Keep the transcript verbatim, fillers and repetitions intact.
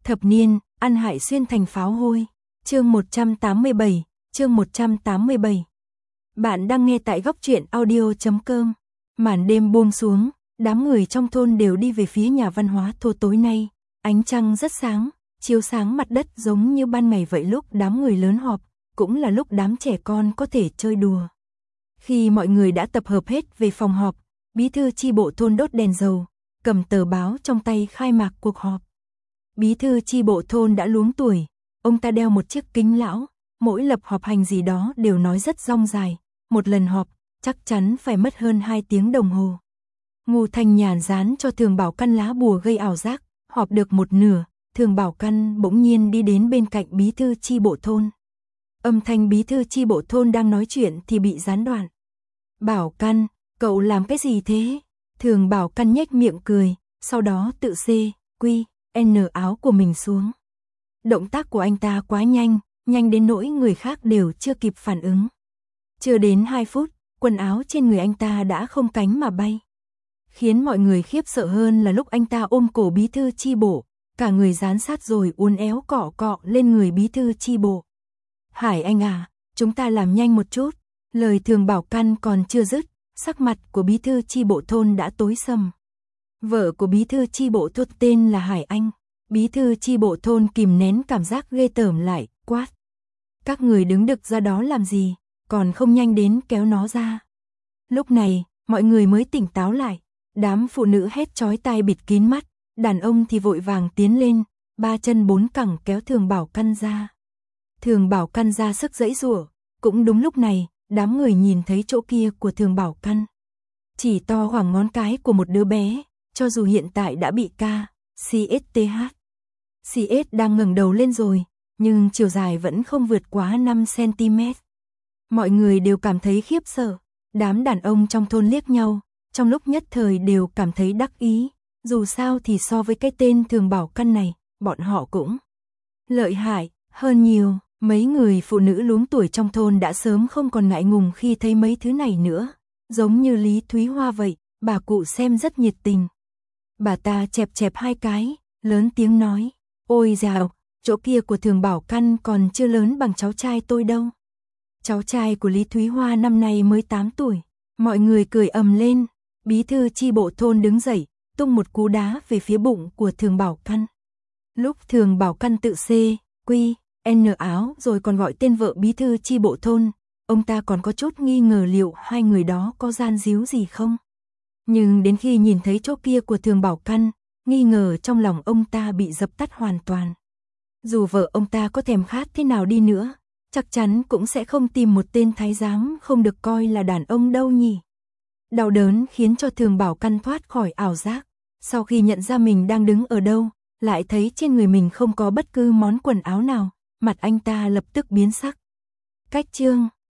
Thập niên, ăn hại xuyên thành pháo hôi. Chương một trăm tám mươi bảy, chương một trăm tám mươi bảy. Bạn đang nghe tại góc truyện audio chấm com. Màn đêm buông xuống, đám người trong thôn đều đi về phía nhà văn hóa thôn tối nay. Ánh trăng rất sáng, chiếu sáng mặt đất giống như ban ngày vậy. Lúc đám người lớn họp, cũng là lúc đám trẻ con có thể chơi đùa. Khi mọi người đã tập hợp hết về phòng họp, bí thư chi bộ thôn đốt đèn dầu, cầm tờ báo trong tay khai mạc cuộc họp. Bí thư chi bộ thôn đã luống tuổi, ông ta đeo một chiếc kính lão, mỗi lập họp hành gì đó đều nói rất dong dài, một lần họp chắc chắn phải mất hơn hai tiếng đồng hồ. Ngô Thanh Nhàn dán cho Thường Bảo Căn lá bùa gây ảo giác, họp được một nửa, Thường Bảo Căn bỗng nhiên đi đến bên cạnh bí thư chi bộ thôn. Âm thanh bí thư chi bộ thôn đang nói chuyện thì bị gián đoạn. Bảo Căn, cậu làm cái gì thế? Thường Bảo Căn nhếch miệng cười, sau đó tự xê, quy, en áo của mình xuống. Động tác của anh ta quá nhanh, nhanh đến nỗi người khác đều chưa kịp phản ứng. Chưa đến hai phút, quần áo trên người anh ta đã không cánh mà bay. Khiến mọi người khiếp sợ hơn là lúc anh ta ôm cổ bí thư chi bộ, cả người dán sát rồi uốn éo cọ cọ lên người bí thư chi bộ. Hải anh à, chúng ta làm nhanh một chút. Lời Thường Bảo Căn còn chưa dứt, sắc mặt của bí thư chi bộ thôn đã tối sầm. Vợ của bí thư chi bộ thôn tên là Hải Anh. Bí thư chi bộ thôn kìm nén cảm giác ghê tởm lại, quát. Các người đứng đực ra đó làm gì, còn không nhanh đến kéo nó ra. Lúc này, mọi người mới tỉnh táo lại. Đám phụ nữ hét chói tai bịt kín mắt, đàn ông thì vội vàng tiến lên, ba chân bốn cẳng kéo Thường Bảo Căn ra. Thường Bảo Căn ra sức giãy giụa, cũng đúng lúc này, đám người nhìn thấy chỗ kia của Thường Bảo Căn. Chỉ to khoảng ngón cái của một đứa bé, cho dù hiện tại đã bị ca, xê ét tê hát. xê ét đang ngẩng đầu lên rồi, nhưng chiều dài vẫn không vượt quá năm xăng-ti-mét. Mọi người đều cảm thấy khiếp sợ, đám đàn ông trong thôn liếc nhau, trong lúc nhất thời đều cảm thấy đắc ý, dù sao thì so với cái tên Thường Bảo Căn này, bọn họ cũng lợi hại hơn nhiều. Mấy người phụ nữ luống tuổi trong thôn đã sớm không còn ngại ngùng khi thấy mấy thứ này nữa, giống như Lý Thúy Hoa vậy, bà cụ xem rất nhiệt tình. Bà ta chẹp chẹp hai cái, lớn tiếng nói, ôi dào, chỗ kia của Thường Bảo Căn còn chưa lớn bằng cháu trai tôi đâu. Cháu trai của Lý Thúy Hoa năm nay mới tám tuổi, mọi người cười ầm lên, bí thư chi bộ thôn đứng dậy, tung một cú đá về phía bụng của Thường Bảo Căn. Lúc Thường Bảo Căn tự xê, quy, en áo rồi còn gọi tên vợ bí thư chi bộ thôn, ông ta còn có chút nghi ngờ liệu hai người đó có gian díu gì không. Nhưng đến khi nhìn thấy chỗ kia của Thường Bảo Căn, nghi ngờ trong lòng ông ta bị dập tắt hoàn toàn. Dù vợ ông ta có thèm khát thế nào đi nữa, chắc chắn cũng sẽ không tìm một tên thái giám không được coi là đàn ông đâu nhỉ. Đau đớn khiến cho Thường Bảo Căn thoát khỏi ảo giác, sau khi nhận ra mình đang đứng ở đâu, lại thấy trên người mình không có bất cứ món quần áo nào, mặt anh ta lập tức biến sắc. Cách chương